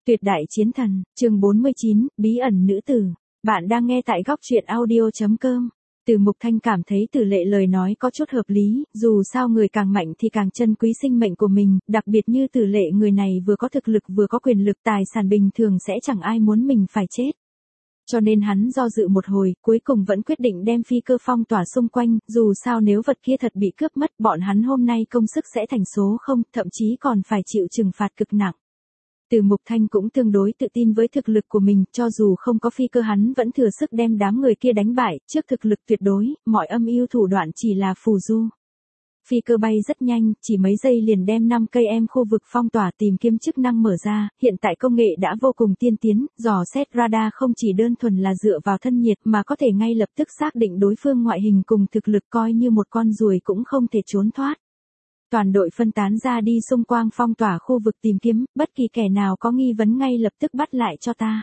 Tuyệt đại chiến thần, chương 49, bí ẩn nữ tử. Bạn đang nghe tại góc truyện audio.com. Từ Mục Thanh cảm thấy Từ Lệ lời nói có chút hợp lý, dù sao người càng mạnh thì càng trân quý sinh mệnh của mình, đặc biệt như Từ Lệ người này vừa có thực lực vừa có quyền lực, tài sản bình thường sẽ chẳng ai muốn mình phải chết. Cho nên hắn do dự một hồi, cuối cùng vẫn quyết định đem phi cơ phong tỏa xung quanh, dù sao nếu vật kia thật bị cướp mất, bọn hắn hôm nay công sức sẽ thành số không, thậm chí còn phải chịu trừng phạt cực nặng. Từ Mục Thanh cũng tương đối tự tin với thực lực của mình, cho dù không có phi cơ hắn vẫn thừa sức đem đám người kia đánh bại, trước thực lực tuyệt đối, mọi âm mưu thủ đoạn chỉ là phù du. Phi cơ bay rất nhanh, chỉ mấy giây liền đem 5 cây em khu vực phong tỏa tìm kiếm chức năng mở ra, hiện tại công nghệ đã vô cùng tiên tiến, dò xét radar không chỉ đơn thuần là dựa vào thân nhiệt mà có thể ngay lập tức xác định đối phương ngoại hình cùng thực lực, coi như một con ruồi cũng không thể trốn thoát. Toàn đội phân tán ra đi xung quanh phong tỏa khu vực tìm kiếm, bất kỳ kẻ nào có nghi vấn ngay lập tức bắt lại cho ta.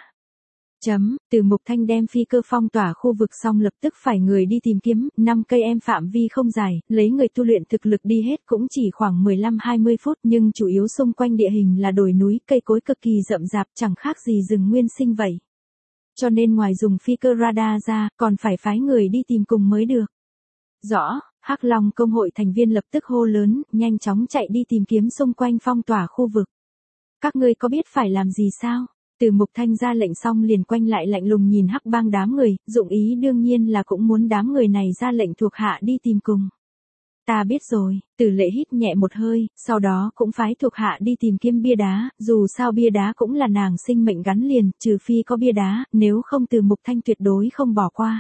Từ Mục Thanh đem phi cơ phong tỏa khu vực xong lập tức phải người đi tìm kiếm, 5 cây em phạm vi không dài, lấy người tu luyện thực lực đi hết cũng chỉ khoảng 15-20 phút, nhưng chủ yếu xung quanh địa hình là đồi núi, cây cối cực kỳ rậm rạp, chẳng khác gì rừng nguyên sinh vậy. Cho nên ngoài dùng phi cơ radar ra, còn phải phái người đi tìm cùng mới được. Rõ. Hắc Long công hội thành viên lập tức hô lớn, nhanh chóng chạy đi tìm kiếm xung quanh phong tỏa khu vực. Các ngươi có biết phải làm gì sao? Từ Mục Thanh ra lệnh xong liền quanh lại lạnh lùng nhìn Hắc Bang đám người, dụng ý đương nhiên là cũng muốn đám người này ra lệnh thuộc hạ đi tìm cùng. Ta biết rồi, Từ Lệ hít nhẹ một hơi, sau đó cũng phái thuộc hạ đi tìm kiếm bia đá, dù sao bia đá cũng là nàng sinh mệnh gắn liền, trừ phi có bia đá, nếu không Từ Mục Thanh tuyệt đối không bỏ qua.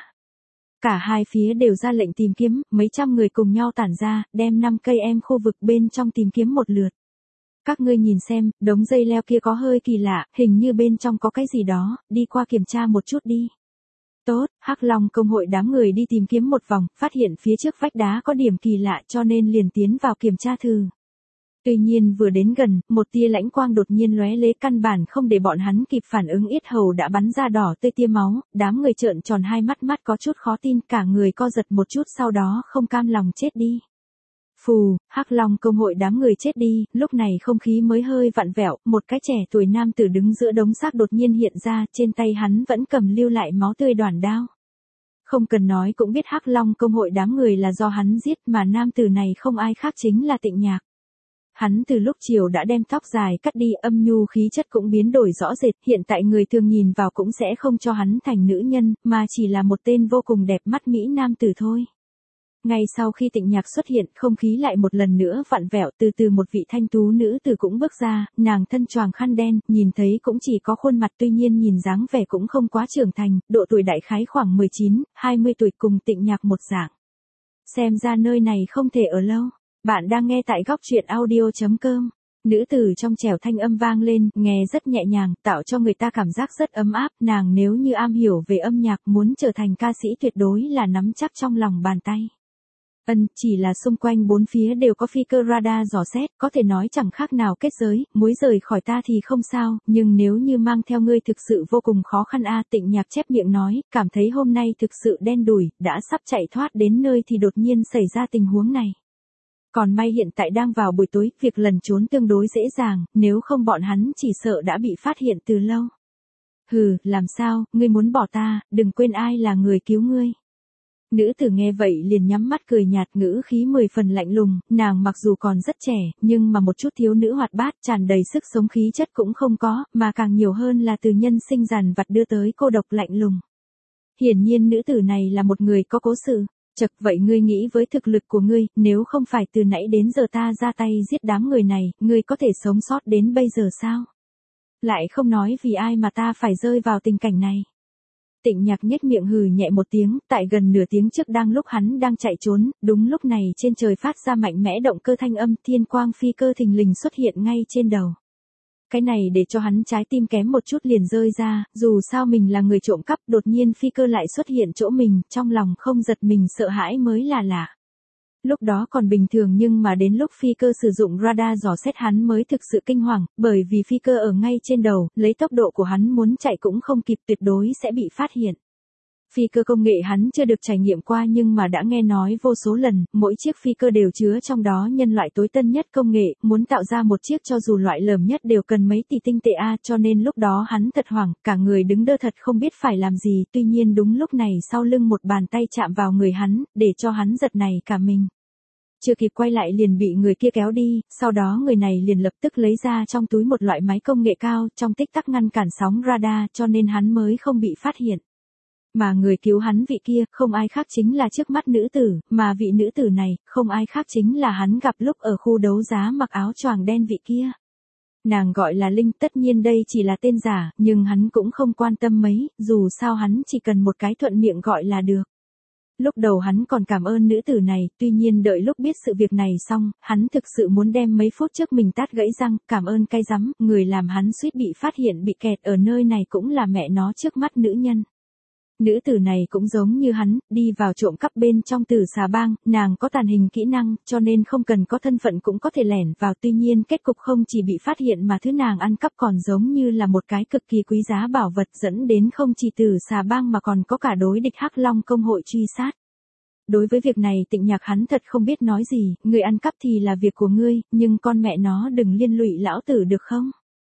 Cả hai phía đều ra lệnh tìm kiếm, mấy trăm người cùng nhau tản ra, đem 5 cây em khu vực bên trong tìm kiếm một lượt. Các ngươi nhìn xem, đống dây leo kia có hơi kỳ lạ, hình như bên trong có cái gì đó, đi qua kiểm tra một chút đi. Tốt, Hắc Long công hội đám người đi tìm kiếm một vòng, phát hiện phía trước vách đá có điểm kỳ lạ cho nên liền tiến vào kiểm tra thử. Tuy nhiên vừa đến gần, một tia lãnh quang đột nhiên lóe lế, căn bản không để bọn hắn kịp phản ứng, yết hầu đã bắn ra đỏ tươi tia máu, đám người trợn tròn hai mắt có chút khó tin, cả người co giật một chút sau đó không cam lòng chết đi. Phù, Hắc Long công hội đám người chết đi, lúc này không khí mới hơi vặn vẹo, một cái trẻ tuổi nam tử đứng giữa đống xác đột nhiên hiện ra, trên tay hắn vẫn cầm lưu lại máu tươi đoản đao. Không cần nói cũng biết Hắc Long công hội đám người là do hắn giết, mà nam tử này không ai khác chính là Tịnh Nhạc. Hắn từ lúc chiều đã đem tóc dài cắt đi, âm nhu khí chất cũng biến đổi rõ rệt, hiện tại người thường nhìn vào cũng sẽ không cho hắn thành nữ nhân, mà chỉ là một tên vô cùng đẹp mắt mỹ nam tử thôi. Ngay sau khi Tịnh Nhạc xuất hiện, không khí lại một lần nữa vặn vẹo, từ từ một vị thanh tú nữ tử cũng bước ra, nàng thân choàng khăn đen, nhìn thấy cũng chỉ có khuôn mặt, tuy nhiên nhìn dáng vẻ cũng không quá trưởng thành, độ tuổi đại khái khoảng 19-20 tuổi, cùng Tịnh Nhạc một dạng. Xem ra nơi này không thể ở lâu. Bạn đang nghe tại góc truyện audio.com. Nữ tử trong trẻo thanh âm vang lên, nghe rất nhẹ nhàng, tạo cho người ta cảm giác rất ấm áp, nàng nếu như am hiểu về âm nhạc, muốn trở thành ca sĩ tuyệt đối là nắm chắc trong lòng bàn tay. Chỉ là xung quanh bốn phía đều có phi cơ radar dò xét, có thể nói chẳng khác nào kết giới, muốn rời khỏi ta thì không sao, nhưng nếu như mang theo ngươi thực sự vô cùng khó khăn a. Tịnh Nhạc chép miệng nói, cảm thấy hôm nay thực sự đen đủi, đã sắp chạy thoát đến nơi thì đột nhiên xảy ra tình huống này. Còn may hiện tại đang vào buổi tối, việc lẩn trốn tương đối dễ dàng, nếu không bọn hắn chỉ sợ đã bị phát hiện từ lâu. Hừ, làm sao, ngươi muốn bỏ ta, đừng quên ai là người cứu ngươi. Nữ tử nghe vậy liền nhắm mắt cười nhạt, ngữ khí 10 phần lạnh lùng, nàng mặc dù còn rất trẻ, nhưng mà một chút thiếu nữ hoạt bát, tràn đầy sức sống khí chất cũng không có, mà càng nhiều hơn là từ nhân sinh dằn vặt đưa tới cô độc lạnh lùng. Hiển nhiên nữ tử này là một người có cố sự. Chật, vậy ngươi nghĩ với thực lực của ngươi, nếu không phải từ nãy đến giờ ta ra tay giết đám người này, ngươi có thể sống sót đến bây giờ sao? Lại không nói vì ai mà ta phải rơi vào tình cảnh này. Tịnh Nhạc nhếch miệng hừ nhẹ một tiếng, tại gần nửa tiếng trước đang lúc hắn đang chạy trốn, đúng lúc này trên trời phát ra mạnh mẽ động cơ thanh âm, thiên quang phi cơ thình lình xuất hiện ngay trên đầu. Cái này để cho hắn trái tim kém một chút liền rơi ra, dù sao mình là người trộm cắp, đột nhiên phi cơ lại xuất hiện chỗ mình, trong lòng không giật mình sợ hãi mới là lạ. Lúc đó còn bình thường nhưng mà đến lúc phi cơ sử dụng radar dò xét hắn mới thực sự kinh hoàng, bởi vì phi cơ ở ngay trên đầu, lấy tốc độ của hắn muốn chạy cũng không kịp, tuyệt đối sẽ bị phát hiện. Phi cơ công nghệ hắn chưa được trải nghiệm qua nhưng mà đã nghe nói vô số lần, mỗi chiếc phi cơ đều chứa trong đó nhân loại tối tân nhất công nghệ, muốn tạo ra một chiếc cho dù loại lởm nhất đều cần mấy tỷ tinh tệ cho nên lúc đó hắn thật hoảng, cả người đứng đơ thật không biết phải làm gì, tuy nhiên đúng lúc này sau lưng một bàn tay chạm vào người hắn, để cho hắn giật nảy cả mình. Chưa kịp quay lại liền bị người kia kéo đi, sau đó người này liền lập tức lấy ra trong túi một loại máy công nghệ cao, trong tích tắc ngăn cản sóng radar cho nên hắn mới không bị phát hiện. Mà người cứu hắn vị kia, không ai khác chính là trước mắt nữ tử, mà vị nữ tử này, không ai khác chính là hắn gặp lúc ở khu đấu giá mặc áo choàng đen vị kia. Nàng gọi là Linh, tất nhiên đây chỉ là tên giả, nhưng hắn cũng không quan tâm mấy, dù sao hắn chỉ cần một cái thuận miệng gọi là được. Lúc đầu hắn còn cảm ơn nữ tử này, tuy nhiên đợi lúc biết sự việc này xong, hắn thực sự muốn đem mấy phút trước mình tát gãy răng, cảm ơn cay rắm, người làm hắn suýt bị phát hiện bị kẹt ở nơi này cũng là mẹ nó trước mắt nữ nhân. Nữ tử này cũng giống như hắn, đi vào trộm cắp bên trong Tử Xà Bang, nàng có tàng hình kỹ năng, cho nên không cần có thân phận cũng có thể lẻn vào, tuy nhiên kết cục không chỉ bị phát hiện mà thứ nàng ăn cắp còn giống như là một cái cực kỳ quý giá bảo vật, dẫn đến không chỉ Tử Xà Bang mà còn có cả đối địch Hắc Long công hội truy sát. Đối với việc này Tịnh Nhạc hắn thật không biết nói gì, người ăn cắp thì là việc của ngươi, nhưng con mẹ nó đừng liên lụy lão tử được không?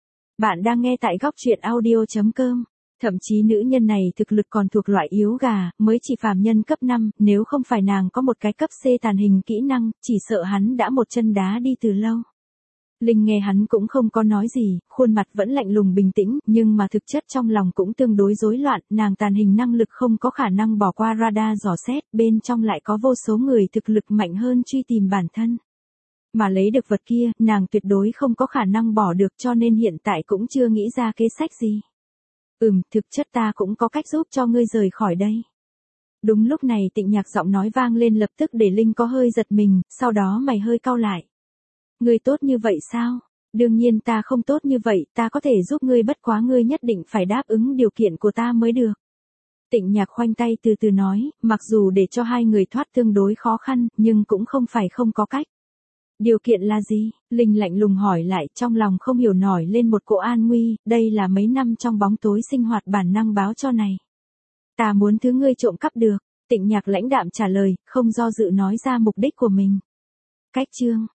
Bạn đang nghe tại góc truyện audio.com. Thậm chí nữ nhân này thực lực còn thuộc loại yếu gà, mới chỉ phàm nhân cấp 5, nếu không phải nàng có một cái cấp C tàng hình kỹ năng, chỉ sợ hắn đã một chân đá đi từ lâu. Linh nghe hắn cũng không có nói gì, khuôn mặt vẫn lạnh lùng bình tĩnh, nhưng mà thực chất trong lòng cũng tương đối rối loạn, nàng tàng hình năng lực không có khả năng bỏ qua radar dò xét, bên trong lại có vô số người thực lực mạnh hơn truy tìm bản thân. Mà lấy được vật kia, nàng tuyệt đối không có khả năng bỏ được cho nên hiện tại cũng chưa nghĩ ra kế sách gì. Thực chất ta cũng có cách giúp cho ngươi rời khỏi đây. Đúng lúc này Tịnh Nhạc giọng nói vang lên lập tức để Linh có hơi giật mình, sau đó mày hơi cau lại. Ngươi tốt như vậy sao? Đương nhiên ta không tốt như vậy, ta có thể giúp ngươi bất quá ngươi nhất định phải đáp ứng điều kiện của ta mới được. Tịnh Nhạc khoanh tay từ từ nói, mặc dù để cho hai người thoát tương đối khó khăn, nhưng cũng không phải không có cách. Điều kiện là gì? Linh lạnh lùng hỏi lại, trong lòng không hiểu nổi lên một cỗ an nguy, đây là mấy năm trong bóng tối sinh hoạt bản năng báo cho này. Ta muốn thứ ngươi trộm cắp được, Tịnh Nhạc lãnh đạm trả lời, không do dự nói ra mục đích của mình. Cách chương